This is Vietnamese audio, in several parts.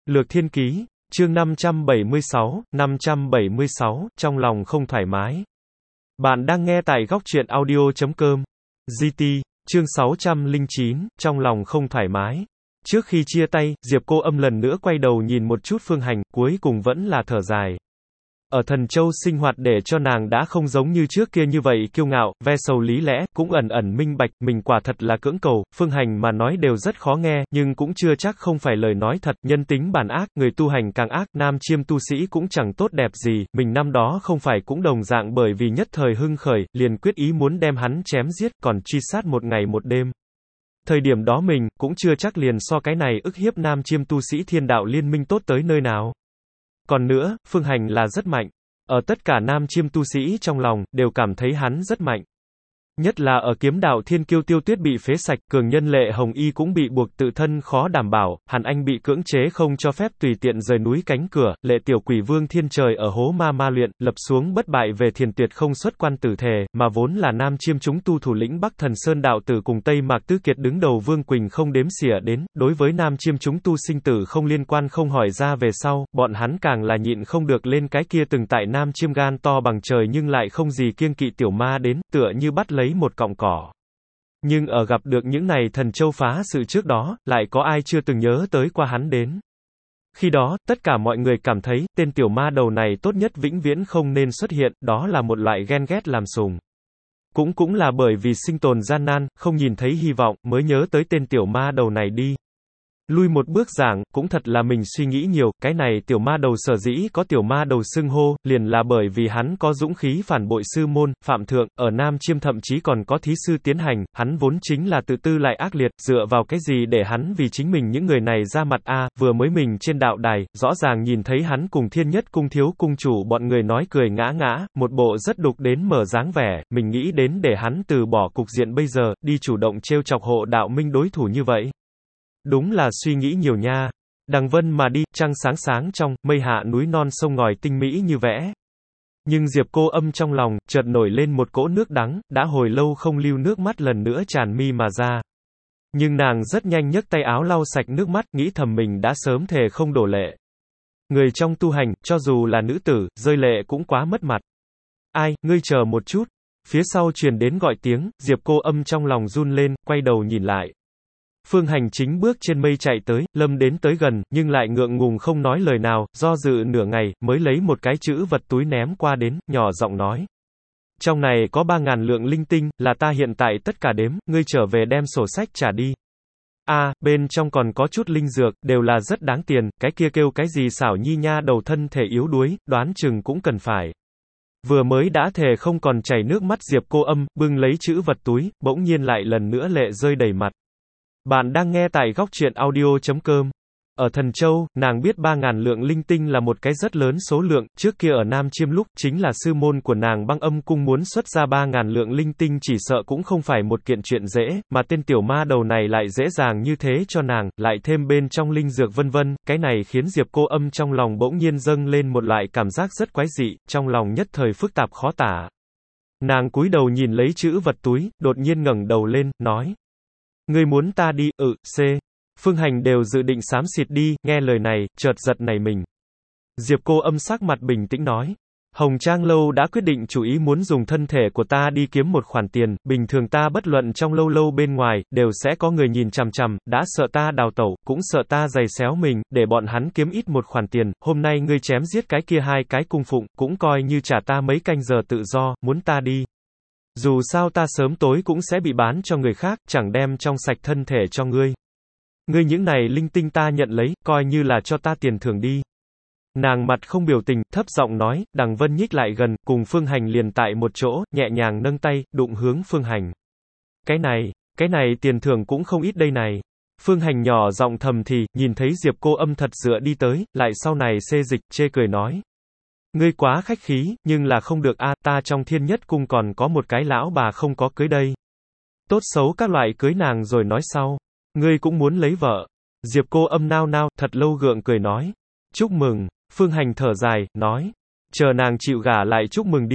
Lược Thiên Ký, chương 576, trong lòng không thoải mái. Bạn đang nghe tại góc truyện audio.com. GT, chương 609, trong lòng không thoải mái. Trước khi chia tay, Diệp Cô Âm lần nữa quay đầu nhìn một chút Phương Hành, cuối cùng vẫn là thở dài. Ở Thần Châu sinh hoạt để cho nàng đã không giống như trước kia như vậy kiêu ngạo, ve sầu lý lẽ, cũng ẩn ẩn minh bạch, mình quả thật là cưỡng cầu, Phương Hành mà nói đều rất khó nghe, nhưng cũng chưa chắc không phải lời nói thật, nhân tính bản ác, người tu hành càng ác, nam chiêm tu sĩ cũng chẳng tốt đẹp gì, mình năm đó không phải cũng đồng dạng bởi vì nhất thời hưng khởi, liền quyết ý muốn đem hắn chém giết, còn truy sát một ngày một đêm. Thời điểm đó mình, cũng chưa chắc liền so cái này ức hiếp nam chiêm tu sĩ thiên đạo liên minh tốt tới nơi nào. Còn nữa, Phương Hành là rất mạnh. Ở tất cả nam chiêm tu sĩ trong lòng, đều cảm thấy hắn rất mạnh. Nhất là ở kiếm đạo thiên kiêu Tiêu Tuyết bị phế sạch, cường nhân Lệ Hồng Y cũng bị buộc tự thân khó đảm bảo, Hàn Anh bị cưỡng chế không cho phép tùy tiện rời núi cánh cửa, Lệ Tiểu Quỷ Vương Thiên Trời ở hố ma luyện, lập xuống bất bại về thiền tuyệt không xuất quan tử thề, mà vốn là nam chiêm chúng tu thủ lĩnh Bắc Thần Sơn đạo tử cùng Tây Mạc Tứ Kiệt đứng đầu Vương Quỳnh không đếm xỉa đến, đối với nam chiêm chúng tu sinh tử không liên quan không hỏi ra về sau, bọn hắn càng là nhịn không được lên cái kia từng tại nam chiêm gan to bằng trời nhưng lại không gì kiêng kỵ tiểu ma đến, tựa như bắt lấy một cọng cỏ. Nhưng ở gặp được những này thần châu phá sự trước đó, lại có ai chưa từng nhớ tới qua hắn đến. Khi đó, tất cả mọi người cảm thấy, tên tiểu ma đầu này tốt nhất vĩnh viễn không nên xuất hiện, đó là một loại ghen ghét làm sùng. Cũng là bởi vì sinh tồn gian nan, không nhìn thấy hy vọng, mới nhớ tới tên tiểu ma đầu này đi. Lui một bước giảng, cũng thật là mình suy nghĩ nhiều, cái này tiểu ma đầu sở dĩ có tiểu ma đầu xưng hô, liền là bởi vì hắn có dũng khí phản bội sư môn, phạm thượng, ở Nam Chiêm thậm chí còn có thí sư tiến hành, hắn vốn chính là tự tư lại ác liệt, dựa vào cái gì để hắn vì chính mình những người này ra mặt a, vừa mới mình trên đạo đài, rõ ràng nhìn thấy hắn cùng Thiên Nhất cung thiếu cung chủ bọn người nói cười ngã ngã, một bộ rất đục đến mở dáng vẻ, mình nghĩ đến để hắn từ bỏ cục diện bây giờ, đi chủ động trêu chọc Hộ Đạo Minh đối thủ như vậy. Đúng là suy nghĩ nhiều nha. Đằng vân mà đi, trăng sáng sáng trong, mây hạ núi non sông ngòi tinh mỹ như vẽ. Nhưng Diệp Cô Âm trong lòng, chợt nổi lên một cỗ nước đắng, đã hồi lâu không lưu nước mắt lần nữa tràn mi mà ra. Nhưng nàng rất nhanh nhấc tay áo lau sạch nước mắt, nghĩ thầm mình đã sớm thề không đổ lệ. Người trong tu hành, cho dù là nữ tử, rơi lệ cũng quá mất mặt. Ai, ngươi chờ một chút. Phía sau truyền đến gọi tiếng, Diệp Cô Âm trong lòng run lên, quay đầu nhìn lại. Phương Hành chính bước trên mây chạy tới, lâm đến tới gần, nhưng lại ngượng ngùng không nói lời nào, do dự nửa ngày, mới lấy một cái chữ vật túi ném qua đến, nhỏ giọng nói. Trong này có 3.000 lượng linh tinh, là ta hiện tại tất cả đếm, ngươi trở về đem sổ sách trả đi. Bên trong còn có chút linh dược, đều là rất đáng tiền, cái kia kêu cái gì xảo nhi nha đầu thân thể yếu đuối, đoán chừng cũng cần phải. Vừa mới đã thề không còn chảy nước mắt Diệp Cô Âm, bưng lấy chữ vật túi, bỗng nhiên lại lần nữa lệ rơi đầy mặt. Bạn đang nghe tại góc truyện audio.com. Ở Thần Châu, nàng biết 3.000 lượng linh tinh là một cái rất lớn số lượng, trước kia ở Nam Chiêm lúc, chính là sư môn của nàng Băng Âm cung muốn xuất ra 3.000 lượng linh tinh chỉ sợ cũng không phải một kiện chuyện dễ, mà tên tiểu ma đầu này lại dễ dàng như thế cho nàng, lại thêm bên trong linh dược vân vân, cái này khiến Diệp Cô Âm trong lòng bỗng nhiên dâng lên một loại cảm giác rất quái dị, trong lòng nhất thời phức tạp khó tả. Nàng cúi đầu nhìn lấy chữ vật túi, đột nhiên ngẩng đầu lên, nói. Ngươi muốn ta đi, Phương Hành đều dự định xám xịt đi, nghe lời này, chợt giật nảy mình. Diệp Cô Âm sắc mặt bình tĩnh nói. Hồng Trang Lâu đã quyết định chủ ý muốn dùng thân thể của ta đi kiếm một khoản tiền, bình thường ta bất luận trong lâu bên ngoài, đều sẽ có người nhìn chằm chằm, đã sợ ta đào tẩu, cũng sợ ta giày xéo mình, để bọn hắn kiếm ít một khoản tiền, hôm nay ngươi chém giết cái kia 2 cái cung phụng, cũng coi như trả ta mấy canh giờ tự do, muốn ta đi. Dù sao ta sớm tối cũng sẽ bị bán cho người khác, chẳng đem trong sạch thân thể cho ngươi. Ngươi những này linh tinh ta nhận lấy, coi như là cho ta tiền thưởng đi. Nàng mặt không biểu tình, thấp giọng nói, Đằng Vân nhích lại gần, cùng Phương Hành liền tại một chỗ, nhẹ nhàng nâng tay, đụng hướng Phương Hành. Cái này tiền thưởng cũng không ít đây này. Phương Hành nhỏ giọng thầm thì, nhìn thấy Diệp Cô Âm thật dựa đi tới, lại sau này xê dịch, chê cười nói. Ngươi quá khách khí, nhưng là không được ta trong Thiên Nhất cung còn có một cái lão bà không có cưới đây. Tốt xấu các loại cưới nàng rồi nói sau. Ngươi cũng muốn lấy vợ. Diệp Cô Âm nao, thật lâu gượng cười nói. Chúc mừng. Phương Hành thở dài, nói. Chờ nàng chịu gả lại chúc mừng đi.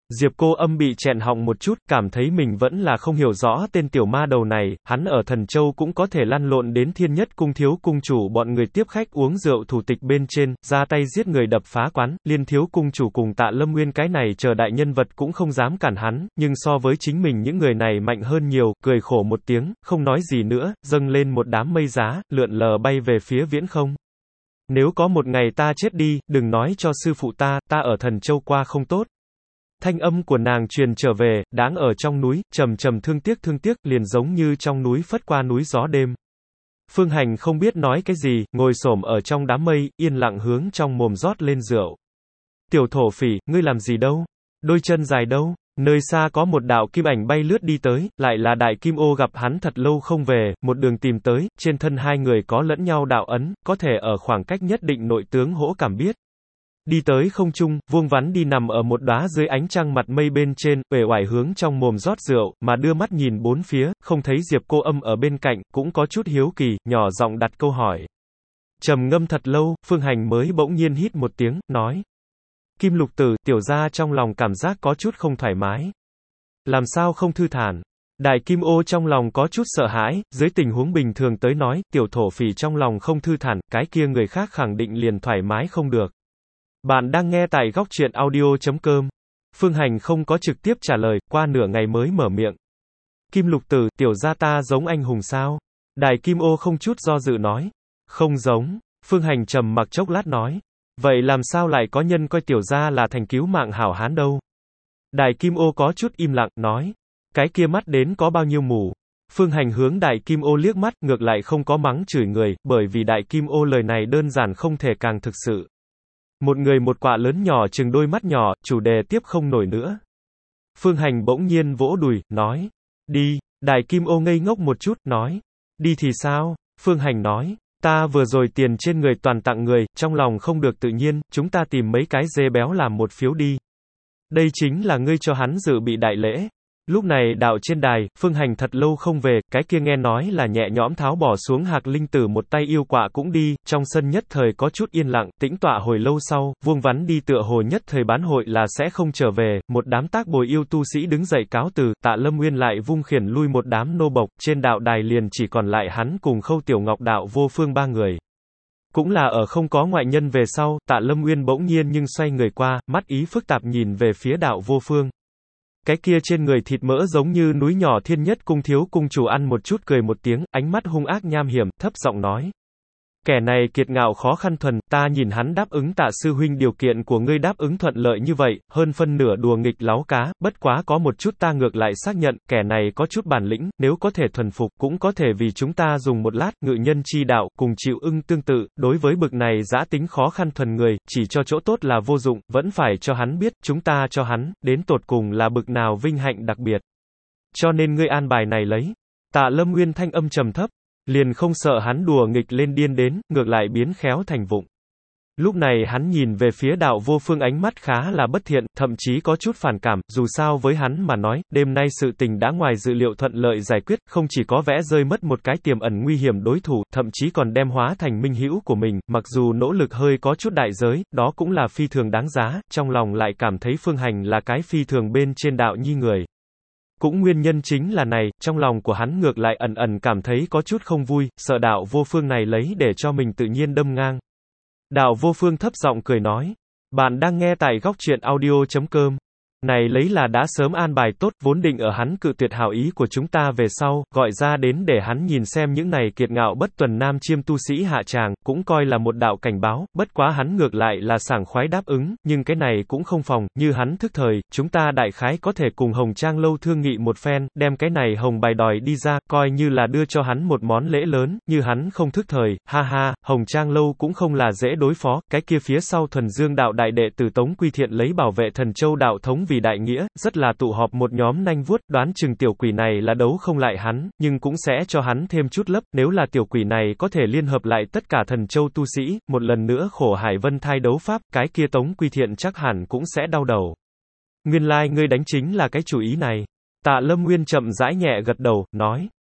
Diệp Cô Âm bị chẹn họng một chút, cảm thấy mình vẫn là không hiểu rõ tên tiểu ma đầu này, hắn ở Thần Châu cũng có thể lăn lộn đến Thiên Nhất Cung thiếu cung chủ bọn người tiếp khách uống rượu thủ tịch bên trên, ra tay giết người đập phá quán, Liên thiếu cung chủ cùng Tạ Lâm Nguyên cái này chờ đại nhân vật cũng không dám cản hắn, nhưng so với chính mình những người này mạnh hơn nhiều, cười khổ một tiếng, không nói gì nữa, dâng lên một đám mây giá, lượn lờ bay về phía viễn không. Nếu có một ngày ta chết đi, đừng nói cho sư phụ ta ở Thần Châu qua không tốt. Thanh âm của nàng truyền trở về, đáng ở trong núi, trầm trầm thương tiếc, liền giống như trong núi phất qua núi gió đêm. Phương Hành không biết nói cái gì, ngồi xổm ở trong đám mây, yên lặng hướng trong mồm rót lên rượu. Tiểu thổ phỉ, ngươi làm gì đâu? Đôi chân dài đâu? Nơi xa có một đạo kim ảnh bay lướt đi tới, lại là Đại Kim Ô gặp hắn thật lâu không về, một đường tìm tới, trên thân hai người có lẫn nhau đạo ấn, có thể ở khoảng cách nhất định nội tướng hỗ cảm biết. Đi tới không trung, Vuông Vắn đi nằm ở một đóa dưới ánh trăng mặt mây bên trên, uể oải hướng trong mồm rót rượu, mà đưa mắt nhìn bốn phía, không thấy Diệp Cô Âm ở bên cạnh, cũng có chút hiếu kỳ, nhỏ giọng đặt câu hỏi. Trầm ngâm thật lâu, Phương Hành mới bỗng nhiên hít một tiếng, nói. Kim Lục Tử, tiểu gia trong lòng cảm giác có chút không thoải mái. Làm sao không thư thản? Đại Kim Ô trong lòng có chút sợ hãi, dưới tình huống bình thường tới nói, tiểu thổ phỉ trong lòng không thư thản, cái kia người khác khẳng định liền thoải mái không được. Bạn đang nghe tại góc truyện audio.com. Phương Hành không có trực tiếp trả lời, qua nửa ngày mới mở miệng. Kim Lục Tử, tiểu gia ta giống anh hùng sao? Đại Kim Ô không chút do dự nói. Không giống. Phương Hành trầm mặc chốc lát nói. Vậy làm sao lại có nhân coi tiểu gia là thành cứu mạng hảo hán đâu? Đại Kim Ô có chút im lặng, nói. Cái kia mắt đến có bao nhiêu mù? Phương Hành hướng Đại Kim Ô liếc mắt, ngược lại không có mắng chửi người, bởi vì Đại Kim Ô lời này đơn giản không thể càng thực sự. Một người một quạ lớn nhỏ chừng đôi mắt nhỏ, chủ đề tiếp không nổi nữa. Phương Hành bỗng nhiên vỗ đùi, nói. Đi. Đại Kim Ô ngây ngốc một chút, nói. Đi thì sao? Phương Hành nói. Ta vừa rồi tiền trên người toàn tặng người, trong lòng không được tự nhiên, chúng ta tìm mấy cái dê béo làm một phiếu đi. Đây chính là ngươi cho hắn dự bị đại lễ. Lúc này đạo trên đài, Phương Hành thật lâu không về, cái kia nghe nói là nhẹ nhõm tháo bỏ xuống Hạc Linh Tử một tay yêu quạ cũng đi, trong sân nhất thời có chút yên lặng, tĩnh tọa hồi lâu sau, Vuông Vắn đi tựa hồ nhất thời bán hội là sẽ không trở về, một đám tác bồi yêu tu sĩ đứng dậy cáo từ, Tạ Lâm Nguyên lại vung khiển lui một đám nô bộc, trên đạo đài liền chỉ còn lại hắn cùng Khâu Tiểu Ngọc đạo Vô Phương ba người. Cũng là ở không có ngoại nhân về sau, Tạ Lâm Nguyên bỗng nhiên nhưng xoay người qua, mắt ý phức tạp nhìn về phía đạo Vô Phương. Cái kia trên người thịt mỡ giống như núi nhỏ Thiên Nhất Cung thiếu cung chủ ăn một chút cười một tiếng, ánh mắt hung ác nham hiểm, thấp giọng nói. Kẻ này kiệt ngạo khó khăn thuần, ta nhìn hắn đáp ứng Tạ sư huynh điều kiện của ngươi đáp ứng thuận lợi như vậy, hơn phân nửa đùa nghịch láo cá, bất quá có một chút ta ngược lại xác nhận, kẻ này có chút bản lĩnh, nếu có thể thuần phục, cũng có thể vì chúng ta dùng một lát, ngự nhân chi đạo, cùng chịu ưng tương tự, đối với bực này dã tính khó khăn thuần người, chỉ cho chỗ tốt là vô dụng, vẫn phải cho hắn biết, chúng ta cho hắn, đến tột cùng là bực nào vinh hạnh đặc biệt. Cho nên ngươi an bài này lấy. Tạ Lâm Nguyên thanh âm trầm thấp. Liền không sợ hắn đùa nghịch lên điên đến, ngược lại biến khéo thành vụng. Lúc này hắn nhìn về phía đạo Vô Phương ánh mắt khá là bất thiện, thậm chí có chút phản cảm, dù sao với hắn mà nói, đêm nay sự tình đã ngoài dự liệu thuận lợi giải quyết, không chỉ có vẽ rơi mất một cái tiềm ẩn nguy hiểm đối thủ, thậm chí còn đem hóa thành minh hữu của mình, mặc dù nỗ lực hơi có chút đại giới, đó cũng là phi thường đáng giá, trong lòng lại cảm thấy Phương Hành là cái phi thường bên trên đạo nhi người. Cũng nguyên nhân chính là này, trong lòng của hắn ngược lại ẩn ẩn cảm thấy có chút không vui, sợ đạo Vô Phương này lấy để cho mình tự nhiên đâm ngang. Đạo Vô Phương thấp giọng cười nói, bạn đang nghe tại góc truyện audio.com. Này lấy là đã sớm an bài tốt, vốn định ở hắn cự tuyệt hảo ý của chúng ta về sau, gọi ra đến để hắn nhìn xem những này kiệt ngạo bất tuần nam chiêm tu sĩ hạ tràng, cũng coi là một đạo cảnh báo, bất quá hắn ngược lại là sảng khoái đáp ứng, nhưng cái này cũng không phòng, như hắn thức thời, chúng ta đại khái có thể cùng Hồng Trang Lâu thương nghị một phen, đem cái này hồng bài đòi đi ra, coi như là đưa cho hắn một món lễ lớn, như hắn không thức thời, ha ha, Hồng Trang Lâu cũng không là dễ đối phó, cái kia phía sau Thuần Dương đạo đại đệ tử Tống Quy Thiện lấy bảo vệ Thần Châu đạo thống vì đại nghĩa, rất là tụ họp một nhóm nanh vuốt, đoán chừng tiểu quỷ này là đấu không lại hắn, nhưng cũng sẽ cho hắn thêm chút lấp, nếu là tiểu quỷ này có thể liên hợp lại tất cả Thần Châu tu sĩ, một lần nữa khổ hải vân thai đấu pháp, cái kia Tống Quy Thiện chắc hẳn cũng sẽ đau đầu. Nguyên lai ngươi đánh chính là cái chủ ý này. Tạ Lâm Nguyên chậm rãi nhẹ gật đầu, nói.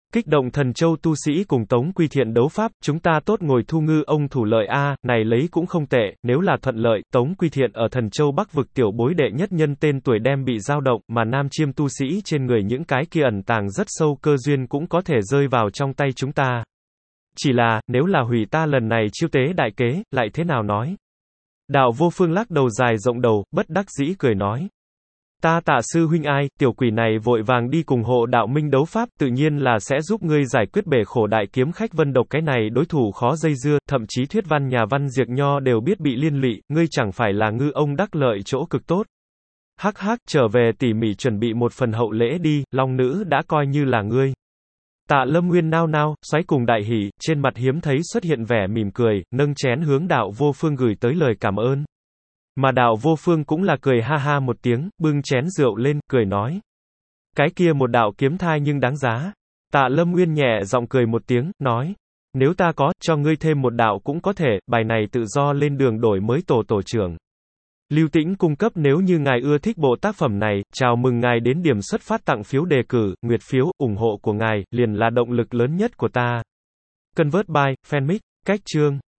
Kích động Thần Châu tu sĩ cùng Tống Quy Thiện đấu pháp, chúng ta tốt ngồi thu ngư ông thủ lợi a, này lấy cũng không tệ, nếu là thuận lợi, Tống Quy Thiện ở Thần Châu Bắc vực tiểu bối đệ nhất nhân tên tuổi đem bị dao động, mà Nam Chiêm tu sĩ trên người những cái kia ẩn tàng rất sâu cơ duyên cũng có thể rơi vào trong tay chúng ta. Chỉ là, nếu là hủy ta lần này chiêu tế đại kế, lại thế nào nói? Đạo Vô Phương lắc đầu dài rộng đầu, bất đắc dĩ cười nói. Ta Tạ sư huynh ai, tiểu quỷ này vội vàng đi cùng hộ đạo minh đấu pháp, tự nhiên là sẽ giúp ngươi giải quyết bể khổ đại kiếm khách Vân Độc, cái này đối thủ khó dây dưa, thậm chí thuyết văn nhà văn diệt nho đều biết bị liên lụy, ngươi chẳng phải là ngư ông đắc lợi chỗ cực tốt. Hắc hắc, trở về tỉ mỉ chuẩn bị một phần hậu lễ đi, long nữ đã coi như là ngươi. Tạ Lâm Nguyên nao nao, xoáy cùng đại hỉ, trên mặt hiếm thấy xuất hiện vẻ mỉm cười, nâng chén hướng Đạo Vô Phương gửi tới lời cảm ơn. Mà Đạo Vô Phương cũng là cười ha ha một tiếng, bưng chén rượu lên, cười nói. Cái kia một đạo kiếm thai nhưng đáng giá. Tạ Lâm Nguyên nhẹ giọng cười một tiếng, nói. Nếu ta có, cho ngươi thêm một đạo cũng có thể, bài này tự do lên đường đổi mới tổ trưởng. Lưu Tĩnh cung cấp nếu như ngài ưa thích bộ tác phẩm này, chào mừng ngài đến điểm xuất phát tặng phiếu đề cử, nguyệt phiếu, ủng hộ của ngài, liền là động lực lớn nhất của ta. Convert by, Fanmic, cách chương.